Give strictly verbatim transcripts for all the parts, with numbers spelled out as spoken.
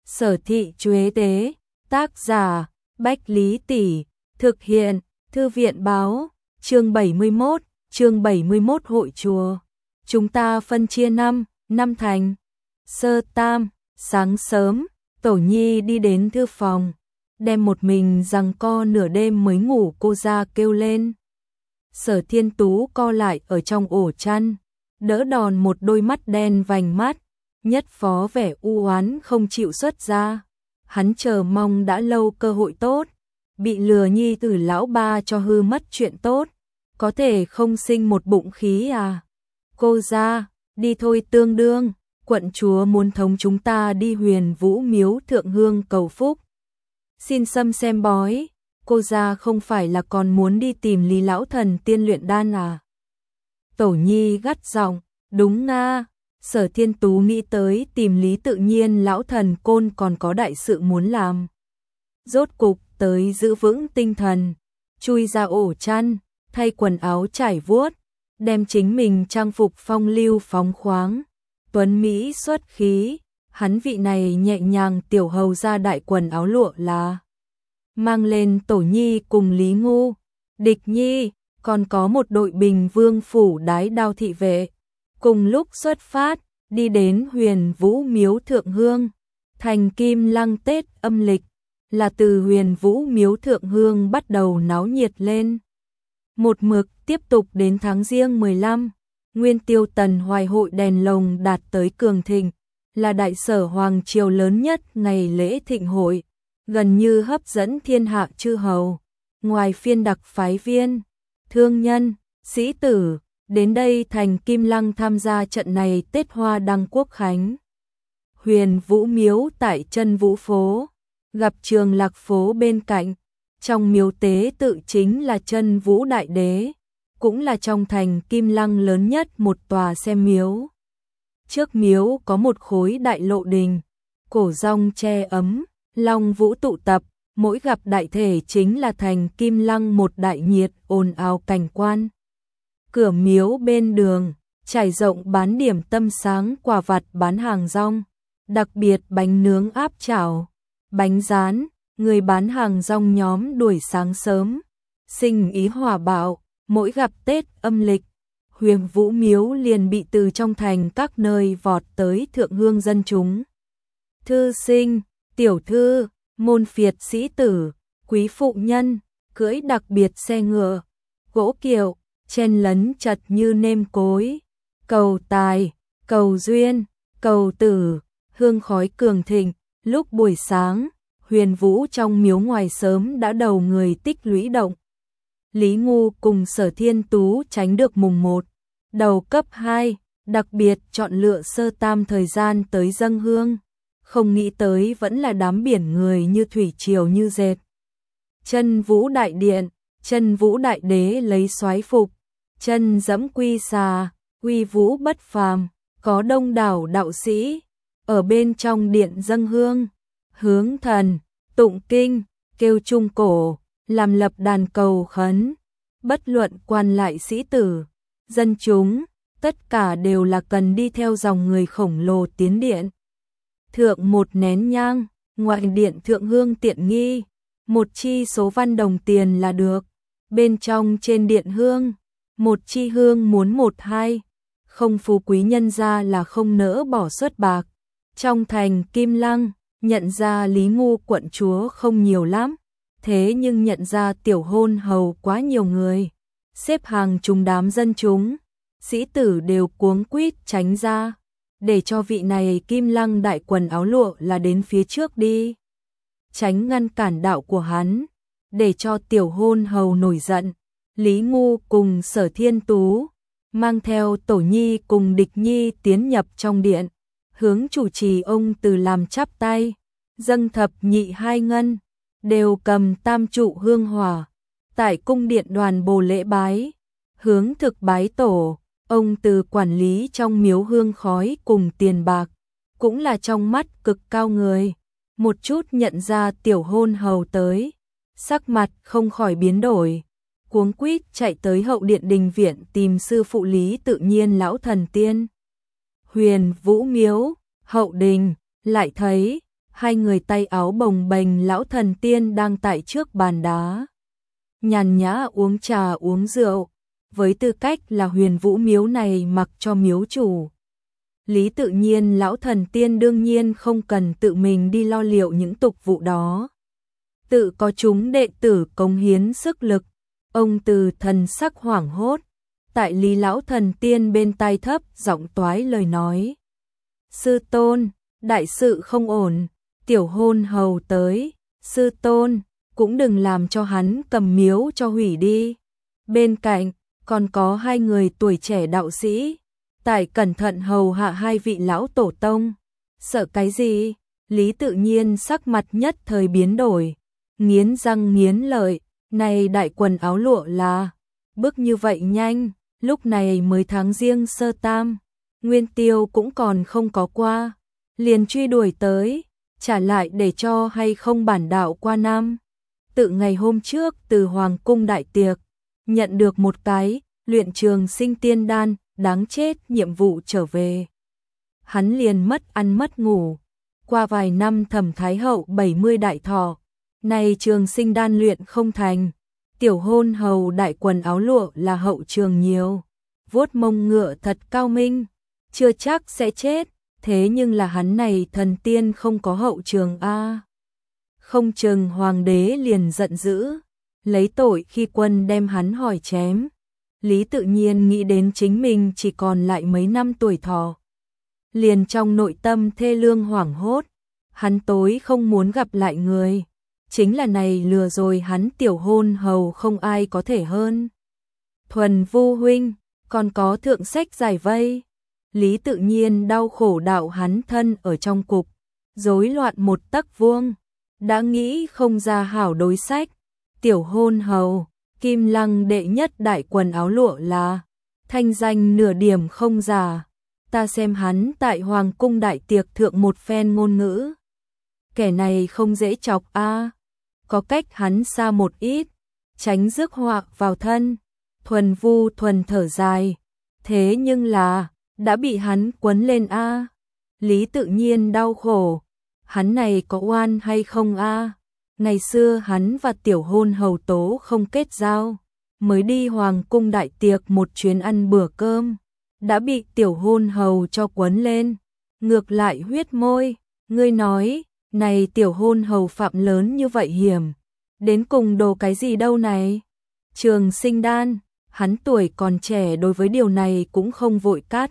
Sở thị Chuế tế, tác giả, Bách Lý Tỷ, thực hiện, Thư viện báo, chương bảy mươi mốt, chương bảy mươi mốt hội chùa. Chúng ta phân chia năm, năm thành. Sơ tam, sáng sớm, Tổ Nhi đi đến thư phòng, đem một mình giằng co nửa đêm mới ngủ cô ra kêu lên. Sở Thiên Tú co lại ở trong ổ chăn, đỡ đòn một đôi mắt đen vành mắt, nhất phó vẻ u oán không chịu xuất ra. Hắn chờ mong đã lâu cơ hội tốt, bị lừa nhi tử lão ba cho hư mất chuyện tốt, có thể không sinh một bụng khí à. Cô ra, đi thôi tương đương, quận chúa muốn thống chúng ta đi Huyền Vũ miếu thượng hương cầu phúc. Xin xâm xem bói, cô ra không phải là còn muốn đi tìm Lý lão thần tiên luyện đan à. Tổ Nhi gắt giọng, đúng nga. Sở Thiên Tú nghĩ tới tìm Lý tự nhiên lão thần côn còn có đại sự muốn làm. Rốt cục tới giữ vững tinh thần, chui ra ổ chăn, thay quần áo trải vuốt, đem chính mình trang phục phong lưu phóng khoáng, tuấn mỹ xuất khí. Hắn vị này nhẹ nhàng tiểu hầu ra đại quần áo lụa là mang lên Tổ Nhi cùng Lý Ngu, Địch Nhi, còn có một đội Bình Vương phủ đái đao thị vệ. Cùng lúc xuất phát, đi đến Huyền Vũ miếu thượng hương, thành Kim Lăng Tết âm lịch, là từ Huyền Vũ miếu thượng hương bắt đầu náo nhiệt lên. Một mực tiếp tục đến tháng Giêng mười lăm, Nguyên Tiêu Tần Hoài hội đèn lồng đạt tới cường thịnh, là đại sở hoàng triều lớn nhất ngày lễ thịnh hội, gần như hấp dẫn thiên hạ chư hầu. Ngoài phiên đặc phái viên, thương nhân, sĩ tử, đến đây thành Kim Lăng tham gia trận này Tết Hoa Đăng Quốc Khánh. Huyền Vũ miếu tại chân Vũ phố, gặp Trường Lạc phố bên cạnh, trong miếu tế tự chính là chân Vũ Đại Đế, cũng là trong thành Kim Lăng lớn nhất một tòa xem miếu. Trước miếu có một khối đại lộ đình, cổ rong che ấm, long vũ tụ tập, mỗi gặp đại thể chính là thành Kim Lăng một đại nhiệt ồn ào cảnh quan. Cửa miếu bên đường, trải rộng bán điểm tâm sáng quà vặt bán hàng rong, đặc biệt bánh nướng áp chảo, bánh rán, người bán hàng rong nhóm đuổi sáng sớm, sinh ý hòa bạo, mỗi gặp Tết âm lịch, Huyền Vũ miếu liền bị từ trong thành các nơi vọt tới thượng hương dân chúng. Thư sinh, tiểu thư, môn phiệt sĩ tử, quý phụ nhân, cưỡi đặc biệt xe ngựa, gỗ kiệu, chen lấn chật như nêm cối, cầu tài, cầu duyên, cầu tử, hương khói cường thịnh. Lúc buổi sáng, Huyền Vũ trong miếu ngoài sớm đã đầu người tích lũy động. Lý Ngu cùng Sở Thiên Tú tránh được mùng một, đầu cấp hai, đặc biệt chọn lựa sơ tam thời gian tới dâng hương, không nghĩ tới vẫn là đám biển người như thủy triều như dệt. Chân Vũ Đại Điện, Chân Vũ Đại Đế lấy soái phục, chân dẫm quy xà, uy vũ bất phàm, có đông đảo đạo sĩ ở bên trong điện dâng hương, hướng thần, tụng kinh, kêu trung cổ, làm lập đàn cầu khấn. Bất luận quan lại sĩ tử, dân chúng, tất cả đều là cần đi theo dòng người khổng lồ tiến điện. Thượng một nén nhang, ngoại điện thượng hương tiện nghi, một chi số văn đồng tiền là được. Bên trong trên điện hương, một chi hương muốn một hai, không phú quý nhân ra là không nỡ bỏ suất bạc. Trong thành Kim Lăng, nhận ra Lý Ngu quận chúa không nhiều lắm, thế nhưng nhận ra tiểu hôn hầu quá nhiều người. Xếp hàng trùng đám dân chúng, sĩ tử đều cuống quýt tránh ra, để cho vị này Kim Lăng đại quần áo lụa là đến phía trước đi, tránh ngăn cản đạo của hắn, để cho tiểu hôn hầu nổi giận. Lý Ngu cùng Sở Thiên Tú mang theo Tổ Nhi cùng Địch Nhi tiến nhập trong điện, hướng chủ trì ông từ làm chắp tay, dâng thập nhị hai ngân, đều cầm tam trụ hương hỏa, tại cung điện đoàn bồ lễ bái, hướng thực bái tổ. Ông từ quản lý trong miếu hương khói cùng tiền bạc, cũng là trong mắt cực cao người, một chút nhận ra tiểu hôn hầu tới, sắc mặt không khỏi biến đổi, cuống quýt chạy tới hậu điện đình viện tìm sư phụ Lý tự nhiên lão thần tiên. Huyền Vũ miếu, hậu đình, lại thấy Hai người tay áo bồng bềnh lão thần tiên đang tại trước bàn đá. Nhàn nhã uống trà uống rượu, với tư cách là Huyền Vũ miếu này mặc cho miếu chủ. Lý Tự Nhiên lão thần tiên đương nhiên không cần tự mình đi lo liệu những tục vụ đó. Tự có chúng đệ tử cống hiến sức lực, ông từ thần sắc hoảng hốt, tại Lý lão thần tiên bên tai thấp giọng toái lời nói. Sư tôn, đại sự không ổn, tiểu hôn hầu tới, sư tôn, cũng đừng làm cho hắn cầm miếu cho hủy đi. Bên cạnh, còn có hai người tuổi trẻ đạo sĩ, tại cẩn thận hầu hạ hai vị lão tổ tông. Sợ cái gì? Lý Tự Nhiên sắc mặt nhất thời biến đổi, nghiến răng nghiến lợi, này đại quần áo lụa là, bước như vậy nhanh, lúc này mới tháng Giêng sơ tam, Nguyên Tiêu cũng còn không có qua, liền truy đuổi tới, trả lại để cho hay không bản đạo qua năm. Tự ngày hôm trước từ Hoàng cung đại tiệc, nhận được một cái luyện trường sinh tiên đan, đáng chết nhiệm vụ trở về. Hắn liền mất ăn mất ngủ, qua vài năm Thẩm Thái hậu bảy mươi đại thọ, này trường sinh đan luyện không thành, tiểu hôn hầu đại quần áo lụa là hậu trường nhiều, vuốt mông ngựa thật cao minh, chưa chắc sẽ chết, thế nhưng là hắn này thần tiên không có hậu trường a. Không chừng hoàng đế liền giận dữ, lấy tội khi quân đem hắn hỏi chém. Lý Tự Nhiên nghĩ đến chính mình chỉ còn lại mấy năm tuổi thọ, liền trong nội tâm thê lương hoảng hốt, hắn tối không muốn gặp lại người, chính là này lừa rồi hắn tiểu hôn hầu không ai có thể hơn. Thuần Vu huynh, còn có thượng sách giải vây. Lý Tự Nhiên đau khổ đạo hắn thân ở trong cục, rối loạn một tấc vuông, đã nghĩ không ra hảo đối sách. Tiểu hôn hầu, Kim Lăng đệ nhất đại quần áo lụa là, thanh danh nửa điểm không giả, ta xem hắn tại Hoàng cung đại tiệc thượng một phen ngôn ngữ. Kẻ này không dễ chọc a, có cách hắn xa một ít, tránh rước họa vào thân. Thuần Vu thuần thở dài, thế nhưng là, đã bị hắn quấn lên a. Lý Tự Nhiên đau khổ, hắn này có oan hay không a? Ngày xưa hắn và tiểu hôn hầu tố không kết giao, mới đi Hoàng cung đại tiệc một chuyến ăn bữa cơm, đã bị tiểu hôn hầu cho quấn lên, ngược lại huyết môi. Ngươi nói, này tiểu hôn hầu phạm lớn như vậy hiểm, đến cùng đồ cái gì đâu này? Trường sinh đan, hắn tuổi còn trẻ đối với điều này cũng không vội cắt.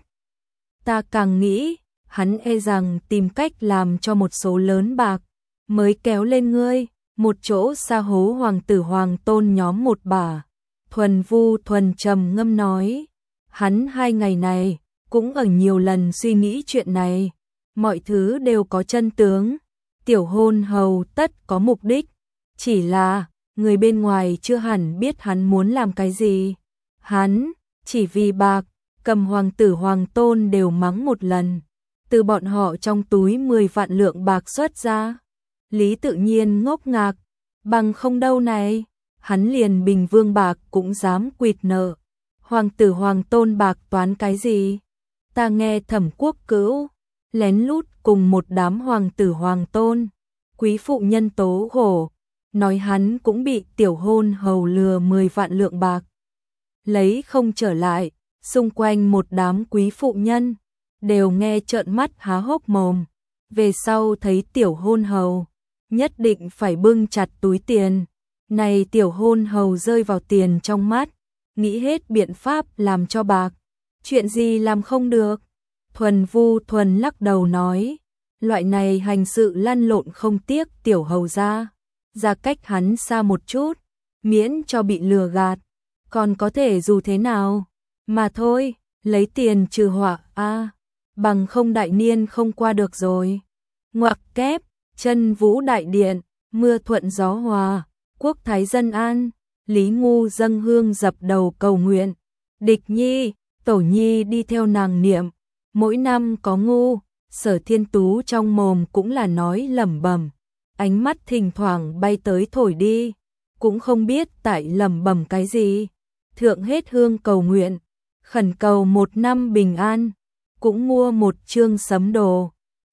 Ta càng nghĩ, hắn e rằng tìm cách làm cho một số lớn bạc, mới kéo lên ngươi, một chỗ xa hố hoàng tử hoàng tôn nhóm một bà. Thuần Vu thuần trầm ngâm nói, hắn hai ngày này, cũng ở nhiều lần suy nghĩ chuyện này, mọi thứ đều có chân tướng, tiểu hôn hầu tất có mục đích, chỉ là, người bên ngoài chưa hẳn biết hắn muốn làm cái gì. Hắn, chỉ vì bạc, cầm hoàng tử hoàng tôn đều mắng một lần, từ bọn họ trong túi mười vạn lượng bạc xuất ra. Lý Tự Nhiên ngốc ngạc, bằng không đâu này, hắn liền bình vương bạc cũng dám quỵt nợ. Hoàng tử hoàng tôn bạc toán cái gì? Ta nghe Thẩm Quốc Cữu lén lút cùng một đám hoàng tử hoàng tôn, quý phụ nhân tố khổ, nói hắn cũng bị tiểu hôn hầu lừa mười vạn lượng bạc, lấy không trở lại. Xung quanh một đám quý phụ nhân đều nghe trợn mắt há hốc mồm, về sau thấy tiểu hôn hầu nhất định phải bưng chặt túi tiền. Này tiểu hôn hầu rơi vào tiền trong mắt, nghĩ hết biện pháp làm cho bạc, chuyện gì làm không được. Thuần Vu thuần lắc đầu nói, loại này hành sự lăn lộn không tiếc tiểu hầu ra, ra cách hắn xa một chút, miễn cho bị lừa gạt, còn có thể dù thế nào, mà thôi, lấy tiền trừ họa a, bằng không đại niên không qua được rồi. Ngoặc kép, Chân Vũ đại điện, mưa thuận gió hòa, quốc thái dân an. Lý Ngu dâng hương dập đầu cầu nguyện, Địch Nhi, Tổ Nhi đi theo nàng niệm, mỗi năm có ngu. Sở Thiên Tú trong mồm cũng là nói lẩm bẩm, ánh mắt thỉnh thoảng bay tới thổi đi, cũng không biết tại lẩm bẩm cái gì. Thượng hết hương cầu nguyện, khẩn cầu một năm bình an, cũng mua một chương sấm đồ,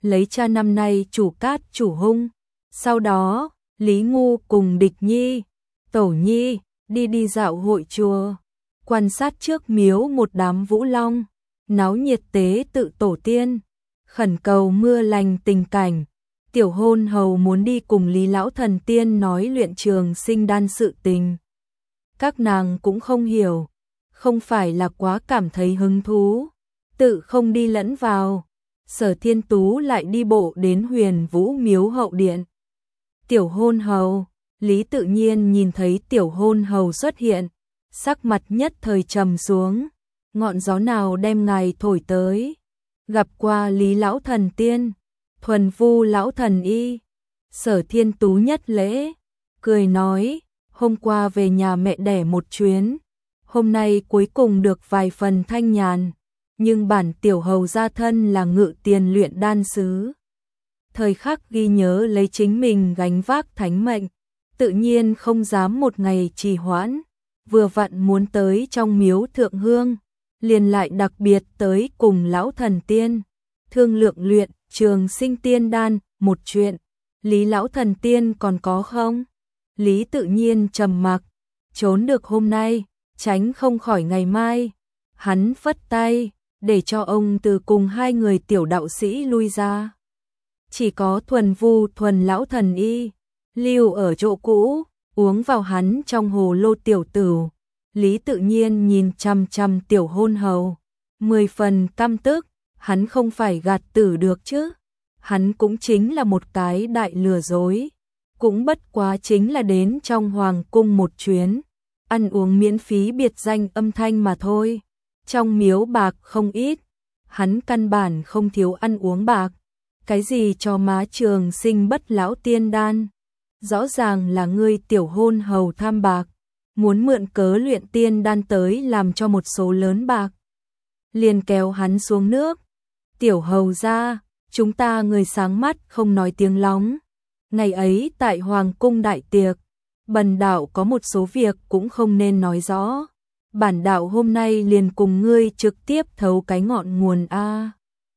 lấy cha năm nay chủ cát chủ hung. Sau đó, Lý Ngu cùng Địch Nhi, Tổ Nhi, đi đi dạo hội chùa, quan sát trước miếu một đám vũ long, náo nhiệt tế tự tổ tiên, khẩn cầu mưa lành tình cảnh. Tiểu hôn hầu muốn đi cùng Lý Lão Thần Tiên nói luyện trường sinh đan sự tình. Các nàng cũng không hiểu, không phải là quá cảm thấy hứng thú, tự không đi lẫn vào. Sở Thiên Tú lại đi bộ đến Huyền Vũ miếu hậu điện. Tiểu hôn hầu, Lý Tự Nhiên nhìn thấy tiểu hôn hầu xuất hiện, sắc mặt nhất thời trầm xuống, ngọn gió nào đem ngài thổi tới. Gặp qua Lý Lão Thần Tiên, Thuần Vu Lão Thần Y. Sở Thiên Tú nhất lễ, cười nói, hôm qua về nhà mẹ đẻ một chuyến, hôm nay cuối cùng được vài phần thanh nhàn, nhưng bản tiểu hầu gia thân là ngự tiền luyện đan sứ. Thời khắc ghi nhớ lấy chính mình gánh vác thánh mệnh, tự nhiên không dám một ngày trì hoãn, vừa vặn muốn tới trong miếu thượng hương, liền lại đặc biệt tới cùng Lão Thần Tiên, thương lượng luyện trường sinh tiên đan, một chuyện. Lý Lão Thần Tiên còn có không? Lý Tự Nhiên trầm mặc, trốn được hôm nay, tránh không khỏi ngày mai. Hắn phất tay, để cho ông từ cùng hai người tiểu đạo sĩ lui ra. Chỉ có Thuần Vu Thuần Lão Thần Y, lưu ở chỗ cũ, uống vào hắn trong hồ lô tiểu tửu. Lý Tự Nhiên nhìn chăm chăm tiểu hôn hầu, mười phần căm tức, hắn không phải gạt tử được chứ. Hắn cũng chính là một cái đại lừa dối, cũng bất quá chính là đến trong hoàng cung một chuyến, ăn uống miễn phí biệt danh âm thanh mà thôi. Trong miếu bạc không ít, hắn căn bản không thiếu ăn uống bạc. Cái gì cho má trường sinh bất lão tiên đan, rõ ràng là ngươi tiểu hôn hầu tham bạc, muốn mượn cớ luyện tiên đan tới làm cho một số lớn bạc. Liền kéo hắn xuống nước. Tiểu hầu ra, chúng ta người sáng mắt không nói tiếng lóng. Ngày ấy tại hoàng cung đại tiệc, bần đạo có một số việc cũng không nên nói rõ. Bản đạo hôm nay liền cùng ngươi trực tiếp thấu cái ngọn nguồn a.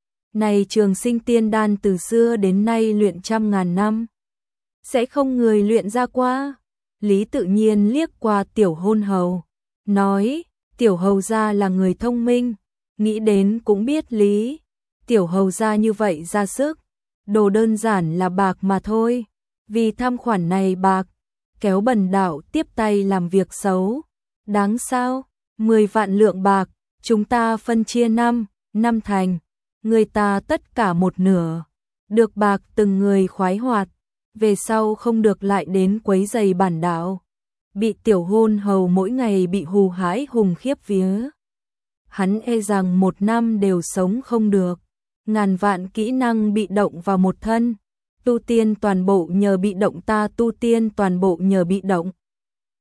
Này trường sinh tiên đan từ xưa đến nay luyện trăm ngàn năm, sẽ không người luyện ra qua. Lý Tự Nhiên liếc qua tiểu hôn hầu, nói, tiểu hầu gia là người thông minh, nghĩ đến cũng biết lý. Tiểu hầu gia như vậy ra sức, đồ đơn giản là bạc mà thôi. Vì tham khoản này bạc, kéo bần đạo tiếp tay làm việc xấu. Đáng sao? Mười vạn lượng bạc, chúng ta phân chia năm, năm thành. Người ta tất cả một nửa. Được bạc từng người khoái hoạt. Về sau không được lại đến quấy giày bản đạo. Bị tiểu hôn hầu mỗi ngày bị hù hãi hùng khiếp vía. Hắn e rằng một năm đều sống không được. Ngàn vạn kỹ năng bị động vào một thân. Tu tiên toàn bộ nhờ bị động, ta tu tiên toàn bộ nhờ bị động.